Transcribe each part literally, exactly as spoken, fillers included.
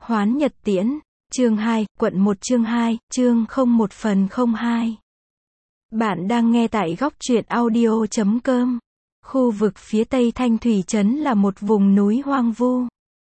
Hoán Nhật Tiễn, chương hai, quận một chương hai, chương không một phần không hai. Bạn đang nghe tại góc truyện audio chấm com. Khu vực phía tây Thanh Thủy Trấn là một vùng núi hoang vu.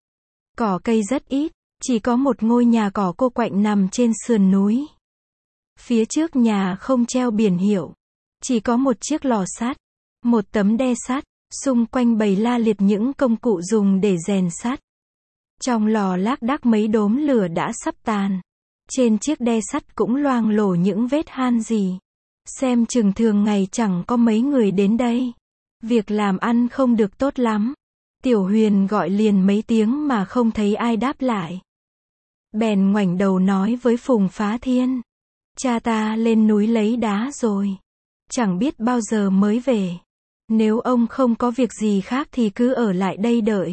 Cỏ cây rất ít, chỉ có một ngôi nhà cỏ cô quạnh nằm trên sườn núi. Phía trước nhà không treo biển hiệu, chỉ có một chiếc lò sắt, một tấm đe sắt, xung quanh bày la liệt những công cụ dùng để rèn sắt. Trong lò lác đác mấy đốm lửa đã sắp tàn. Trên chiếc đe sắt cũng loang lổ những vết han gì. Xem chừng thường ngày chẳng có mấy người đến đây. Việc làm ăn không được tốt lắm. Tiểu Huyền gọi liền mấy tiếng mà không thấy ai đáp lại. Bèn ngoảnh đầu nói với Phùng Phá Thiên. Cha ta lên núi lấy đá rồi. Chẳng biết bao giờ mới về. Nếu ông không có việc gì khác thì cứ ở lại đây đợi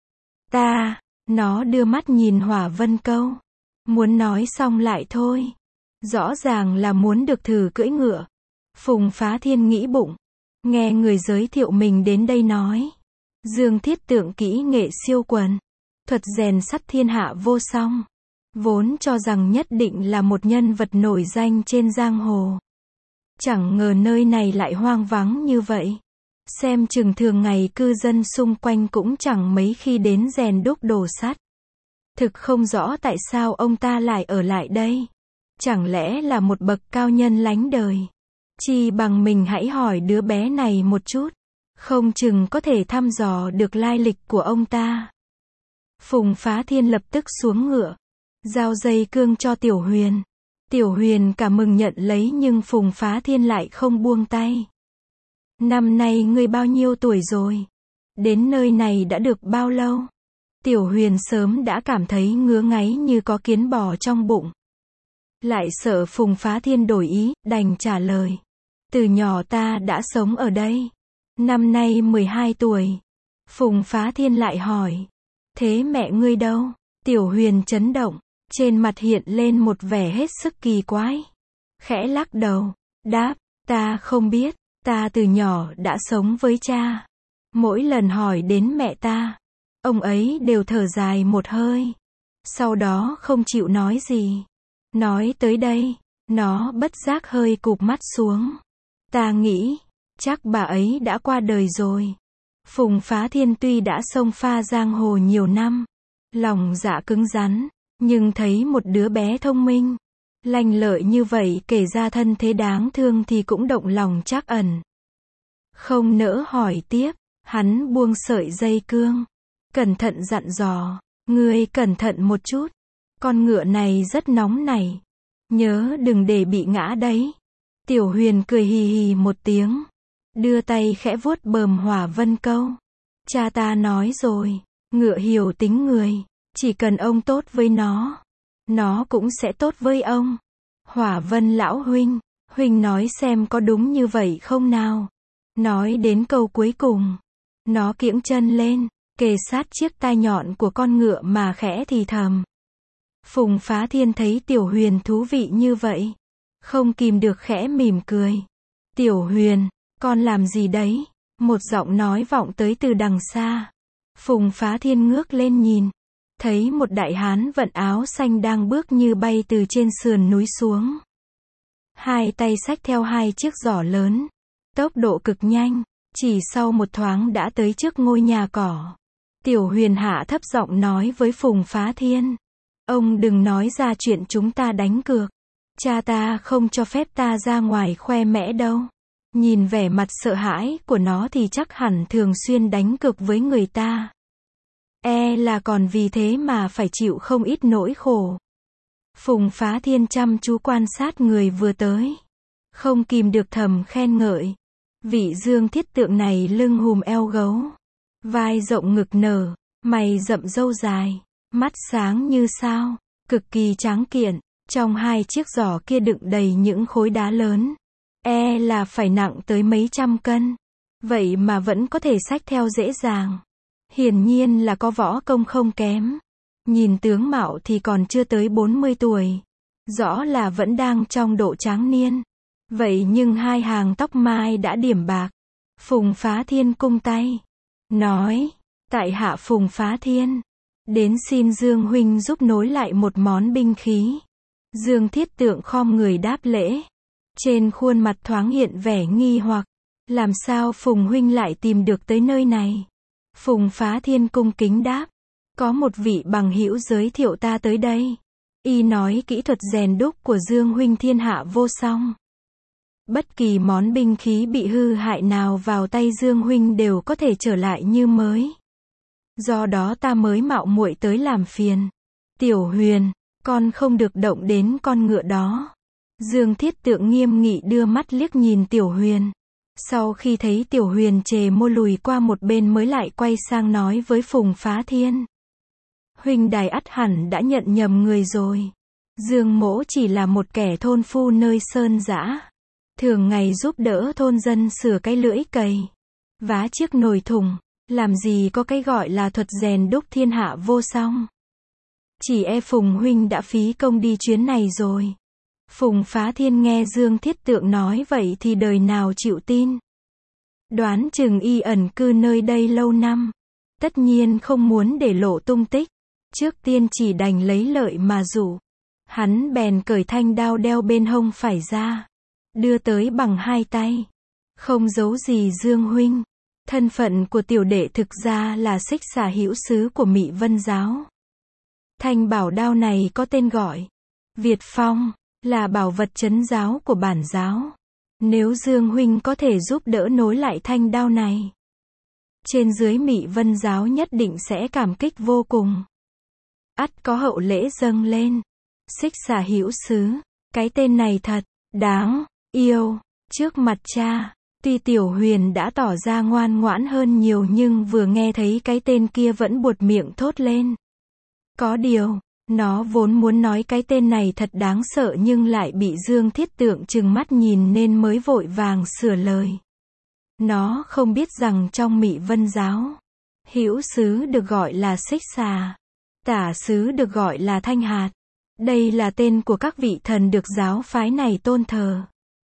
ta. Nó đưa mắt nhìn Hỏa Vân Câu. Muốn nói xong lại thôi. Rõ ràng là muốn được thử cưỡi ngựa. Phùng Phá Thiên nghĩ bụng. Nghe người giới thiệu mình đến đây nói. Dương Thiết Tượng kỹ nghệ siêu quần. Thuật rèn sắt thiên hạ vô song. Vốn cho rằng nhất định là một nhân vật nổi danh trên giang hồ. Chẳng ngờ nơi này lại hoang vắng như vậy. Xem chừng thường ngày cư dân xung quanh cũng chẳng mấy khi đến rèn đúc đồ sắt. Thực không rõ tại sao ông ta lại ở lại đây. Chẳng lẽ là một bậc cao nhân lánh đời. Chi bằng mình hãy hỏi đứa bé này một chút. Không chừng có thể thăm dò được lai lịch của ông ta. Phùng Phá Thiên lập tức xuống ngựa. Giao dây cương cho Tiểu Huyền. Tiểu Huyền cả mừng nhận lấy nhưng Phùng Phá Thiên lại không buông tay. Năm nay ngươi bao nhiêu tuổi rồi? Đến nơi này đã được bao lâu? Tiểu Huyền sớm đã cảm thấy ngứa ngáy như có kiến bò trong bụng. Lại sợ Phùng Phá Thiên đổi ý, đành trả lời. Từ nhỏ ta đã sống ở đây. Năm nay mười hai tuổi. Phùng Phá Thiên lại hỏi. Thế mẹ ngươi đâu? Tiểu Huyền chấn động. Trên mặt hiện lên một vẻ hết sức kỳ quái. Khẽ lắc đầu. Đáp, ta không biết. Ta từ nhỏ đã sống với cha. Mỗi lần hỏi đến mẹ ta, ông ấy đều thở dài một hơi. Sau đó không chịu nói gì. Nói tới đây, nó bất giác hơi cụp mắt xuống. Ta nghĩ, chắc bà ấy đã qua đời rồi. Phùng Phá Thiên tuy đã xông pha giang hồ nhiều năm, lòng dạ cứng rắn, nhưng thấy một đứa bé thông minh, lanh lợi như vậy kể ra thân thế đáng thương thì cũng động lòng trắc ẩn. Không nỡ hỏi tiếp, hắn buông sợi dây cương. Cẩn thận dặn dò, ngươi cẩn thận một chút. Con ngựa này rất nóng này. Nhớ đừng để bị ngã đấy. Tiểu Huyền cười hì hì một tiếng. Đưa tay khẽ vuốt bờm Hỏa Vân Câu. Cha ta nói rồi, ngựa hiểu tính người. Chỉ cần ông tốt với nó, nó cũng sẽ tốt với ông. Hỏa Vân lão huynh, huynh nói xem có đúng như vậy không nào? Nói đến câu cuối cùng, nó kiễng chân lên, kề sát chiếc tai nhọn của con ngựa mà khẽ thì thầm. Phùng Phá Thiên thấy Tiểu Huyền thú vị như vậy, không kìm được khẽ mỉm cười. Tiểu Huyền, con làm gì đấy? Một giọng nói vọng tới từ đằng xa. Phùng Phá Thiên ngước lên nhìn, thấy một đại hán vận áo xanh đang bước như bay từ trên sườn núi xuống. Hai tay xách theo hai chiếc giỏ lớn. Tốc độ cực nhanh, chỉ sau một thoáng đã tới trước ngôi nhà cỏ. Tiểu Huyền hạ thấp giọng nói với Phùng Phá Thiên. Ông đừng nói ra chuyện chúng ta đánh cược. Cha ta không cho phép ta ra ngoài khoe mẽ đâu. Nhìn vẻ mặt sợ hãi của nó thì chắc hẳn thường xuyên đánh cược với người ta. E là còn vì thế mà phải chịu không ít nỗi khổ. Phùng Phá Thiên chăm chú quan sát người vừa tới. Không kìm được thầm khen ngợi. Vị Dương Thiết Tượng này lưng hùm eo gấu, vai rộng ngực nở, mày rậm râu dài, mắt sáng như sao, cực kỳ tráng kiện. Trong hai chiếc giỏ kia đựng đầy những khối đá lớn, e là phải nặng tới mấy trăm cân. Vậy mà vẫn có thể xách theo dễ dàng. Hiển nhiên là có võ công không kém. Nhìn tướng mạo thì còn chưa tới bốn mươi tuổi. Rõ là vẫn đang trong độ tráng niên. Vậy nhưng hai hàng tóc mai đã điểm bạc. Phùng Phá Thiên cung tay. Nói, tại hạ Phùng Phá Thiên. Đến xin Dương huynh giúp nối lại một món binh khí. Dương Thiết Tượng khom người đáp lễ. Trên khuôn mặt thoáng hiện vẻ nghi hoặc. Làm sao Phùng huynh lại tìm được tới nơi này? Phùng Phá Thiên cung kính đáp. Có một vị bằng hữu giới thiệu ta tới đây. Y nói kỹ thuật rèn đúc của Dương huynh thiên hạ vô song. Bất kỳ món binh khí bị hư hại nào vào tay Dương huynh đều có thể trở lại như mới. Do đó ta mới mạo muội tới làm phiền. Tiểu Huyền, con không được động đến con ngựa đó. Dương Thiết Tượng nghiêm nghị đưa mắt liếc nhìn Tiểu Huyền. Sau khi thấy Tiểu Huyền chề môi lùi qua một bên mới lại quay sang nói với Phùng Phá Thiên. Huynh đài ắt hẳn đã nhận nhầm người rồi. Dương mỗ chỉ là một kẻ thôn phu nơi sơn dã. Thường ngày giúp đỡ thôn dân sửa cái lưỡi cày, vá chiếc nồi thùng, làm gì có cái gọi là thuật rèn đúc thiên hạ vô song. Chỉ e Phùng huynh đã phí công đi chuyến này rồi. Phùng Phá Thiên nghe Dương Thiết Tượng nói vậy thì đời nào chịu tin. Đoán chừng y ẩn cư nơi đây lâu năm. Tất nhiên không muốn để lộ tung tích. Trước tiên chỉ đành lấy lợi mà dụ. Hắn bèn cởi thanh đao đeo bên hông phải ra. Đưa tới bằng hai tay. Không giấu gì Dương huynh. Thân phận của tiểu đệ thực ra là Xích Xà hữu sứ của Mị Vân giáo. Thanh bảo đao này có tên gọi Việt Phong, là bảo vật trấn giáo của bản giáo. Nếu Dương huynh có thể giúp đỡ nối lại thanh đao này, trên dưới Mị Vân giáo nhất định sẽ cảm kích vô cùng. Ắt có hậu lễ dâng lên. Xích Xà hữu sứ, cái tên này thật đáng yêu. Trước mặt cha, tuy Tiểu Huyền đã tỏ ra ngoan ngoãn hơn nhiều nhưng vừa nghe thấy cái tên kia vẫn buột miệng thốt lên. Có điều, nó vốn muốn nói cái tên này thật đáng sợ nhưng lại bị Dương Thiết Tượng trừng mắt nhìn nên mới vội vàng sửa lời. Nó không biết rằng trong Mị Vân giáo, hữu sứ được gọi là Xích Xà, tả sứ được gọi là Thanh Hạt. Đây là tên của các vị thần được giáo phái này tôn thờ.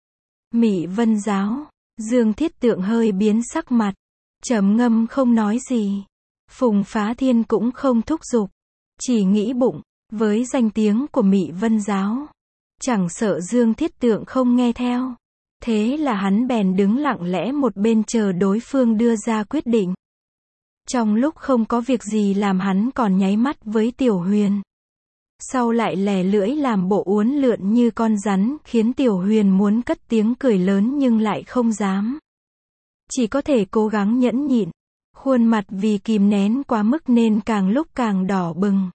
Mị Vân giáo, Dương Thiết Tượng hơi biến sắc mặt, trầm ngâm không nói gì. Phùng Phá Thiên cũng không thúc giục, chỉ nghĩ bụng, với danh tiếng của Mị Vân giáo, chẳng sợ Dương Thiết Tượng không nghe theo. Thế là hắn bèn đứng lặng lẽ một bên chờ đối phương đưa ra quyết định. Trong lúc không có việc gì làm hắn còn nháy mắt với Tiểu Huyền. Sau lại lè lưỡi làm bộ uốn lượn như con rắn, khiến Tiểu Huyền muốn cất tiếng cười lớn nhưng lại không dám. Chỉ có thể cố gắng nhẫn nhịn. Khuôn mặt vì kìm nén quá mức nên càng lúc càng đỏ bừng.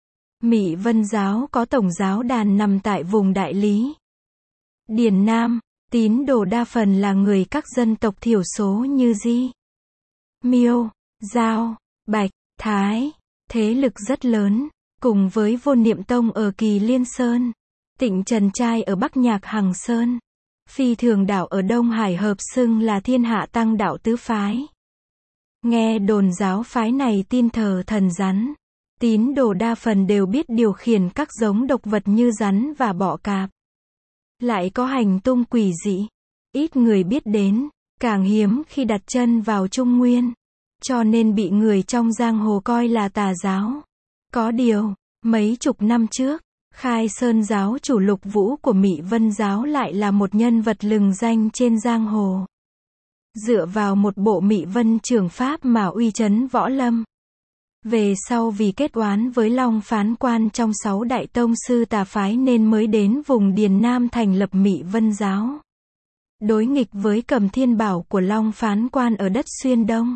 Mị Vân giáo có tổng giáo đàn nằm tại vùng Đại Lý, Điền Nam, tín đồ đa phần là người các dân tộc thiểu số như Di, Miêu, Dao, Bạch, Thái. Thế lực rất lớn, cùng với Vô Niệm Tông ở Kỳ Liên Sơn, Tịnh Trần Trai ở Bắc Nhạc Hằng Sơn, Phi Thường Đạo ở Đông Hải hợp xưng là thiên hạ tăng đạo tứ phái. Nghe đồn giáo phái này tin thờ thần rắn. Tín đồ đa phần đều biết điều khiển các giống độc vật như rắn và bọ cạp. Lại có hành tung quỷ dị, ít người biết đến, càng hiếm khi đặt chân vào Trung Nguyên, cho nên bị người trong giang hồ coi là tà giáo. Có điều, mấy chục năm trước, Khai Sơn giáo chủ Lục Vũ của Mị Vân giáo lại là một nhân vật lừng danh trên giang hồ. Dựa vào một bộ Mị Vân trường pháp mà uy chấn võ lâm. Về sau vì kết oán với Long Phán Quan trong sáu đại tông sư tà phái nên mới đến vùng Điền Nam thành lập Mị Vân giáo. Đối nghịch với Cầm Thiên Bảo của Long Phán Quan ở đất Xuyên Đông.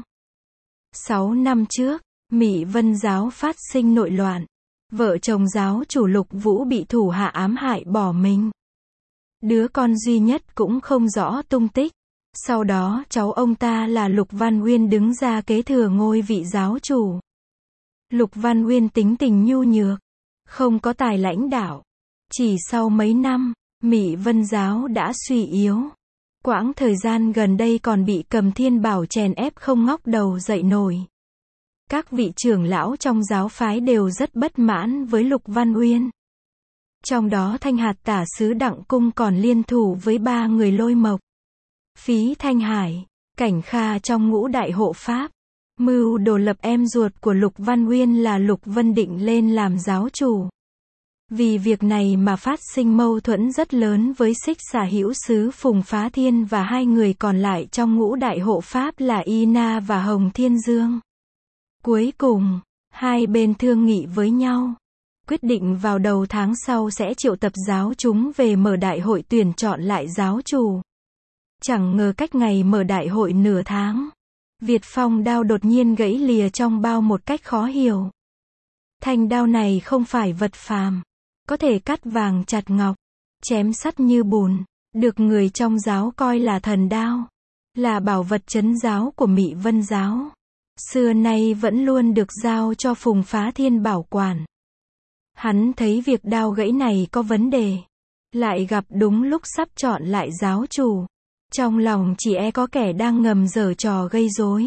Sáu năm trước, Mị Vân giáo phát sinh nội loạn. Vợ chồng giáo chủ Lục Vũ bị thủ hạ ám hại bỏ mình. Đứa con duy nhất cũng không rõ tung tích. Sau đó cháu ông ta là Lục Văn Uyên đứng ra kế thừa ngôi vị giáo chủ. Lục Văn Uyên tính tình nhu nhược, không có tài lãnh đạo. Chỉ sau mấy năm, Mị Vân giáo đã suy yếu. Quãng thời gian gần đây còn bị Cầm Thiên Bảo chèn ép không ngóc đầu dậy nổi. Các vị trưởng lão trong giáo phái đều rất bất mãn với Lục Văn Uyên. Trong đó Thanh Hạt tả sứ Đặng Cung còn liên thủ với ba người Lôi Mộc, Phí Thanh Hải, Cảnh Kha trong ngũ đại hộ pháp. Mưu đồ lập em ruột của Lục Văn Uyên là Lục Vân Định lên làm giáo chủ. Vì việc này mà phát sinh mâu thuẫn rất lớn với Xích Xà Hữu Sứ Phùng Phá Thiên và hai người còn lại trong ngũ đại hộ pháp là Y Na và Hồng Thiên Dương. Cuối cùng, hai bên thương nghị với nhau, quyết định vào đầu tháng sau sẽ triệu tập giáo chúng về mở đại hội tuyển chọn lại giáo chủ. Chẳng ngờ cách ngày mở đại hội nửa tháng, Việt Phong đao đột nhiên gãy lìa trong bao một cách khó hiểu. Thanh đao này không phải vật phàm, có thể cắt vàng chặt ngọc, chém sắt như bùn, được người trong giáo coi là thần đao, là bảo vật trấn giáo của Mị Vân giáo. Xưa nay vẫn luôn được giao cho Phùng Phá Thiên bảo quản. Hắn thấy việc đao gãy này có vấn đề, lại gặp đúng lúc sắp chọn lại giáo chủ. Trong lòng chỉ e có kẻ đang ngầm giở trò gây rối.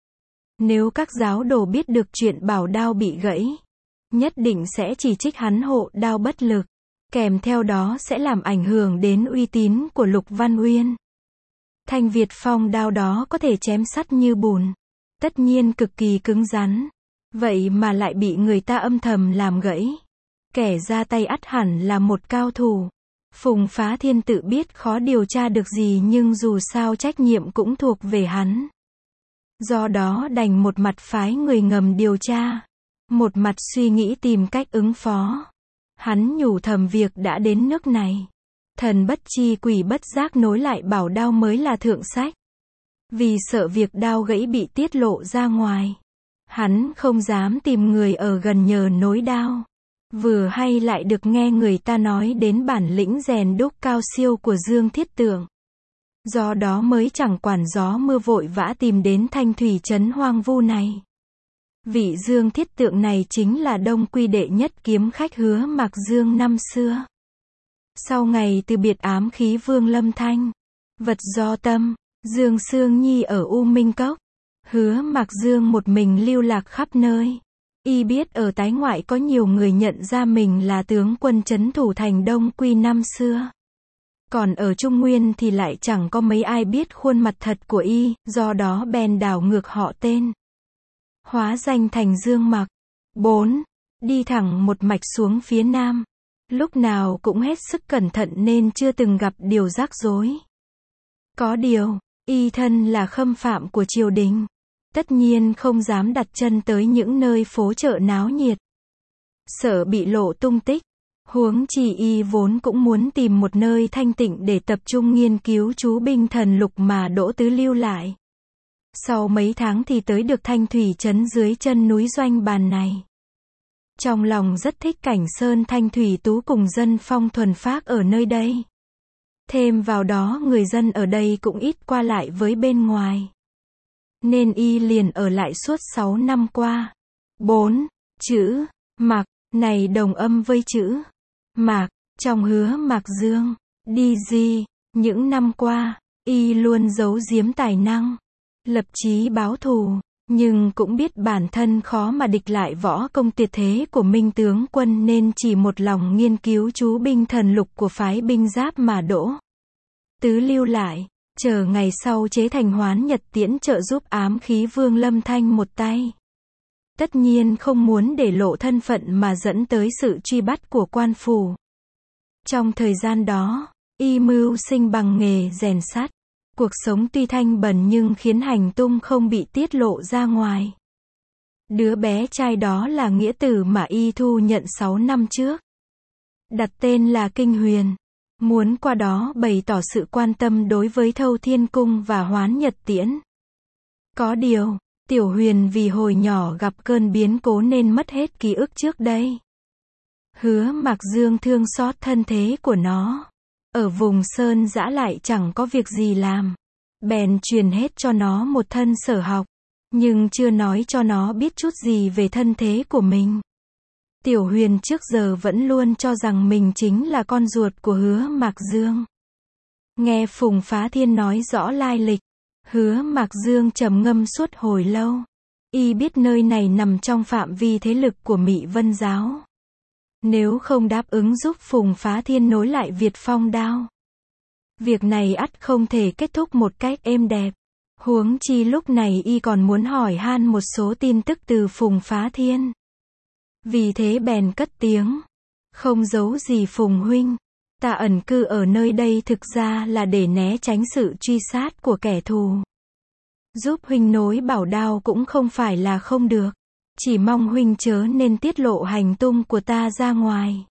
Nếu các giáo đồ biết được chuyện bảo đao bị gãy, nhất định sẽ chỉ trích hắn hộ đao bất lực, kèm theo đó sẽ làm ảnh hưởng đến uy tín của Lục Văn Uyên. Thanh Việt Phong đao đó có thể chém sắt như bùn, tất nhiên cực kỳ cứng rắn, vậy mà lại bị người ta âm thầm làm gãy. Kẻ ra tay ắt hẳn là một cao thủ. Phùng Phá Thiên tự biết khó điều tra được gì nhưng dù sao trách nhiệm cũng thuộc về hắn. Do đó đành một mặt phái người ngầm điều tra, một mặt suy nghĩ tìm cách ứng phó. Hắn nhủ thầm việc đã đến nước này, thần bất chi quỷ bất giác nối lại bảo đao mới là thượng sách. Vì sợ việc đao gãy bị tiết lộ ra ngoài, hắn không dám tìm người ở gần nhờ nối đao. Vừa hay lại được nghe người ta nói đến bản lĩnh rèn đúc cao siêu của Dương Thiết Tượng. Do đó mới chẳng quản gió mưa vội vã tìm đến thanh thủy trấn hoang vu này. Vị Dương Thiết Tượng này chính là Đông Quy đệ nhất kiếm khách Hứa Mạc Dương năm xưa. Sau ngày từ biệt ám khí Vương Lâm Thanh, vật do tâm, Dương Sương Nhi ở U Minh Cốc, Hứa Mạc Dương một mình lưu lạc khắp nơi. Y biết ở tái ngoại có nhiều người nhận ra mình là tướng quân trấn thủ thành Đông Quy năm xưa. Còn ở Trung Nguyên thì lại chẳng có mấy ai biết khuôn mặt thật của Y, do đó bèn đảo ngược họ tên. Hóa danh thành Dương Mạc. bốn. Đi thẳng một mạch xuống phía nam. Lúc nào cũng hết sức cẩn thận nên chưa từng gặp điều rắc rối. Có điều, Y thân là khâm phạm của triều đình. Tất nhiên không dám đặt chân tới những nơi phố chợ náo nhiệt. Sợ bị lộ tung tích. Huống chi Y vốn cũng muốn tìm một nơi thanh tịnh để tập trung nghiên cứu chú binh thần lục mà Đỗ Tứ lưu lại. Sau mấy tháng thì tới được thanh thủy trấn dưới chân núi Doanh Bàn này. Trong lòng rất thích cảnh sơn thanh thủy tú cùng dân phong thuần phác ở nơi đây. Thêm vào đó người dân ở đây cũng ít qua lại với bên ngoài. Nên Y liền ở lại suốt sáu năm qua. bốn. Chữ Mạc này đồng âm với chữ Mạc trong Hứa Mạc Dương. Đi gì, những năm qua, Y luôn giấu giếm tài năng, lập chí báo thù, nhưng cũng biết bản thân khó mà địch lại võ công tuyệt thế của Minh tướng quân nên chỉ một lòng nghiên cứu chú binh thần lục của phái binh giáp mà Đỗ Tứ lưu lại. Chờ ngày sau chế thành Hoán Nhật Tiễn trợ giúp ám khí Vương Lâm Thanh một tay. Tất nhiên không muốn để lộ thân phận mà dẫn tới sự truy bắt của quan phủ. Trong thời gian đó, Y mưu sinh bằng nghề rèn sắt. Cuộc sống tuy thanh bần nhưng khiến hành tung không bị tiết lộ ra ngoài. Đứa bé trai đó là nghĩa tử mà Y thu nhận sáu năm trước. Đặt tên là Kinh Huyền. Muốn qua đó bày tỏ sự quan tâm đối với Thâu Thiên Cung và Hoán Nhật Tiễn. Có điều, Tiểu Huyền vì hồi nhỏ gặp cơn biến cố nên mất hết ký ức trước đây. Hứa Mạc Dương thương xót thân thế của nó. Ở vùng sơn dã lại chẳng có việc gì làm. Bèn truyền hết cho nó một thân sở học. Nhưng chưa nói cho nó biết chút gì về thân thế của mình. Tiểu Huyền trước giờ vẫn luôn cho rằng mình chính là con ruột của Hứa Mạc Dương. Nghe Phùng Phá Thiên nói rõ lai lịch, Hứa Mạc Dương trầm ngâm suốt hồi lâu. Y biết nơi này nằm trong phạm vi thế lực của Mị Vân giáo. Nếu không đáp ứng giúp Phùng Phá Thiên nối lại Việt Phong đao, việc này ắt không thể kết thúc một cách êm đẹp. Huống chi lúc này y còn muốn hỏi han một số tin tức từ Phùng Phá Thiên. Vì thế bèn cất tiếng. Không giấu gì Phùng huynh. Ta ẩn cư ở nơi đây thực ra là để né tránh sự truy sát của kẻ thù. Giúp huynh nối bảo đao cũng không phải là không được. Chỉ mong huynh chớ nên tiết lộ hành tung của ta ra ngoài.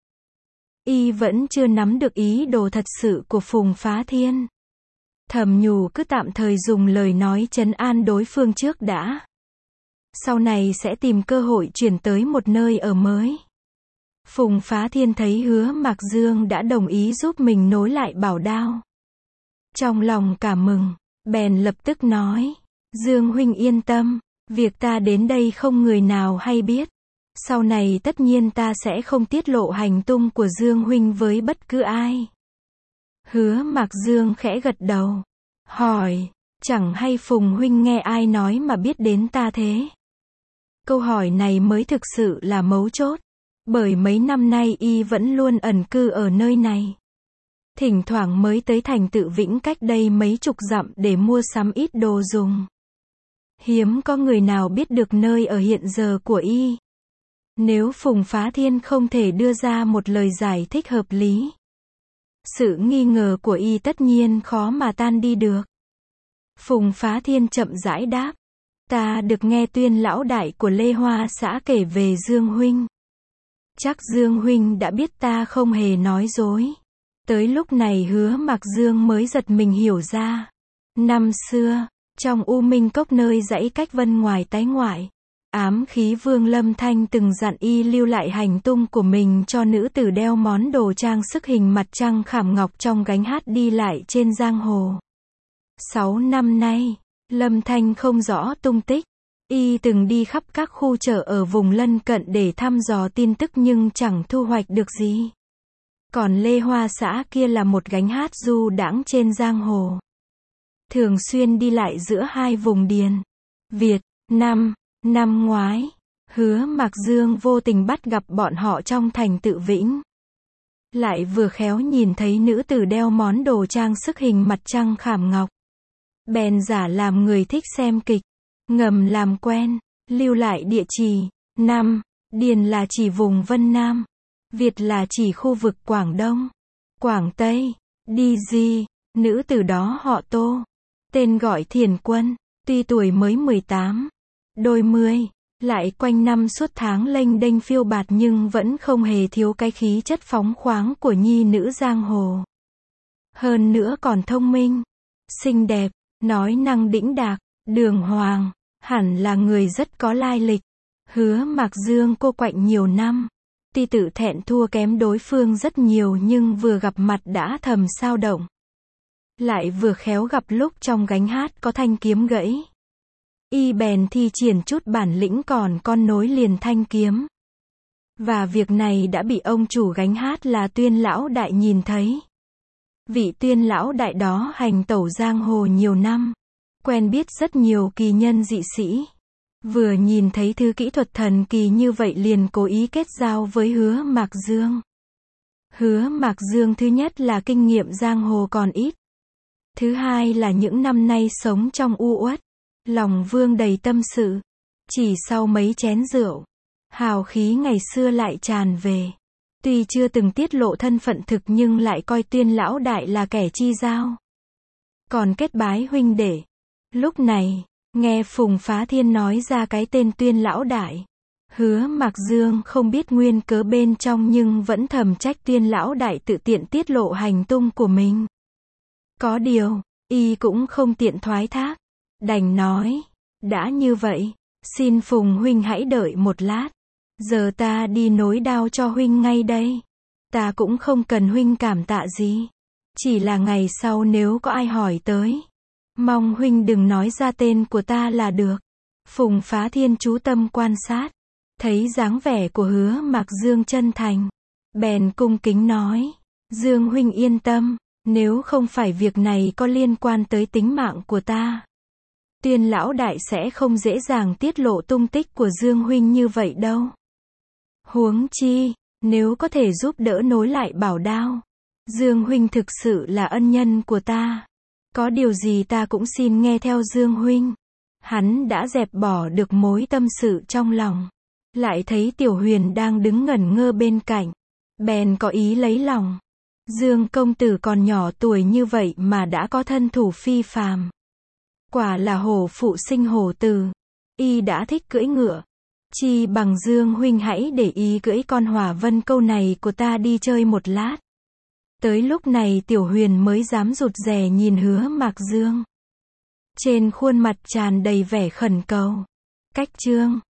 Y vẫn chưa nắm được ý đồ thật sự của Phùng Phá Thiên. Thầm nhủ cứ tạm thời dùng lời nói trấn an đối phương trước đã. Sau này sẽ tìm cơ hội chuyển tới một nơi ở mới. Phùng Phá Thiên thấy Hứa Mạc Dương đã đồng ý giúp mình nối lại bảo đao. Trong lòng cảm mừng, bèn lập tức nói. Dương huynh yên tâm, việc ta đến đây không người nào hay biết. Sau này tất nhiên ta sẽ không tiết lộ hành tung của Dương huynh với bất cứ ai. Hứa Mạc Dương khẽ gật đầu. Hỏi, chẳng hay Phùng huynh nghe ai nói mà biết đến ta thế? Câu hỏi này mới thực sự là mấu chốt. Bởi mấy năm nay y vẫn luôn ẩn cư ở nơi này. Thỉnh thoảng mới tới thành Tự Vĩnh cách đây mấy chục dặm để mua sắm ít đồ dùng. Hiếm có người nào biết được nơi ở hiện giờ của y. Nếu Phùng Phá Thiên không thể đưa ra một lời giải thích hợp lý, sự nghi ngờ của y tất nhiên khó mà tan đi được. Phùng Phá Thiên chậm rãi đáp. Ta được nghe Tuyên lão đại của Lê Hoa xã kể về Dương huynh. Chắc Dương huynh đã biết ta không hề nói dối. Tới lúc này Hứa Mạc Dương mới giật mình hiểu ra. Năm xưa, trong U Minh Cốc nơi dãy cách Vân ngoài tái ngoại, ám khí Vương Lâm Thanh từng dặn y lưu lại hành tung của mình cho nữ tử đeo món đồ trang sức hình mặt trăng khảm ngọc trong gánh hát đi lại trên giang hồ. Sáu năm nay, Lâm Thanh không rõ tung tích. Y từng đi khắp các khu chợ ở vùng lân cận để thăm dò tin tức nhưng chẳng thu hoạch được gì. Còn Lê Hoa xã kia là một gánh hát du đãng trên giang hồ. Thường xuyên đi lại giữa hai vùng điền. Việt, Nam, năm ngoái, Hứa Mạc Dương vô tình bắt gặp bọn họ trong thành Tự Vĩnh. Lại vừa khéo nhìn thấy nữ tử đeo món đồ trang sức hình mặt trăng khảm ngọc. Bèn giả làm người thích xem kịch. Ngầm làm quen, lưu lại địa chỉ. Nam, Điền là chỉ vùng Vân Nam. Việt là chỉ khu vực Quảng Đông, Quảng Tây. Đi gì, nữ tử đó họ Tô. Tên gọi Thiền Quân, tuy tuổi mới mười tám, đôi mươi, lại quanh năm suốt tháng lênh đênh phiêu bạt nhưng vẫn không hề thiếu cái khí chất phóng khoáng của nhi nữ giang hồ. Hơn nữa còn thông minh, xinh đẹp, nói năng đĩnh đạc, đường hoàng, hẳn là người rất có lai lịch. Hứa Mạc Dương cô quạnh nhiều năm, tuy tự thẹn thua kém đối phương rất nhiều nhưng vừa gặp mặt đã thầm sao động. Lại vừa khéo gặp lúc trong gánh hát có thanh kiếm gãy. Y bèn thi triển chút bản lĩnh còn con nối liền thanh kiếm. Và việc này đã bị ông chủ gánh hát là Tuyên lão đại nhìn thấy. Vị Tuyên lão đại đó hành tẩu giang hồ nhiều năm, quen biết rất nhiều kỳ nhân dị sĩ. Vừa nhìn thấy thứ kỹ thuật thần kỳ như vậy liền cố ý kết giao với Hứa Mạc Dương. Hứa Mạc Dương thứ nhất là kinh nghiệm giang hồ còn ít. Thứ hai là những năm nay sống trong u uất, lòng vương đầy tâm sự. Chỉ sau mấy chén rượu, hào khí ngày xưa lại tràn về. Tuy chưa từng tiết lộ thân phận thực nhưng lại coi Tuyên lão đại là kẻ chi giao. Còn kết bái huynh đệ. Lúc này, nghe Phùng Phá Thiên nói ra cái tên Tuyên lão đại. Hứa Mạc Dương không biết nguyên cớ bên trong nhưng vẫn thầm trách Tuyên lão đại tự tiện tiết lộ hành tung của mình. Có điều, y cũng không tiện thoái thác. Đành nói, đã như vậy, xin Phùng huynh hãy đợi một lát. Giờ ta đi nối đao cho huynh ngay đây. Ta cũng không cần huynh cảm tạ gì. Chỉ là ngày sau nếu có ai hỏi tới, mong huynh đừng nói ra tên của ta là được. Phùng Phá Thiên chú tâm quan sát, thấy dáng vẻ của Hứa Mạc Dương chân thành, bèn cung kính nói, Dương huynh yên tâm, nếu không phải việc này có liên quan tới tính mạng của ta, Tuyên lão đại sẽ không dễ dàng tiết lộ tung tích của Dương huynh như vậy đâu. Huống chi, nếu có thể giúp đỡ nối lại bảo đao, Dương huynh thực sự là ân nhân của ta. Có điều gì ta cũng xin nghe theo Dương huynh. Hắn đã dẹp bỏ được mối tâm sự trong lòng. Lại thấy Tiểu Huyền đang đứng ngẩn ngơ bên cạnh. Bèn có ý lấy lòng. Dương công tử còn nhỏ tuổi như vậy mà đã có thân thủ phi phàm. Quả là hổ phụ sinh hổ tử. Y đã thích cưỡi ngựa. Chi bằng Dương huynh hãy để ý cưỡi con hỏa vân câu này của ta đi chơi một lát. Tới lúc này Tiểu Huyền mới dám rụt rè nhìn Hứa Mạc Dương. Trên khuôn mặt tràn đầy vẻ khẩn cầu. Cách chương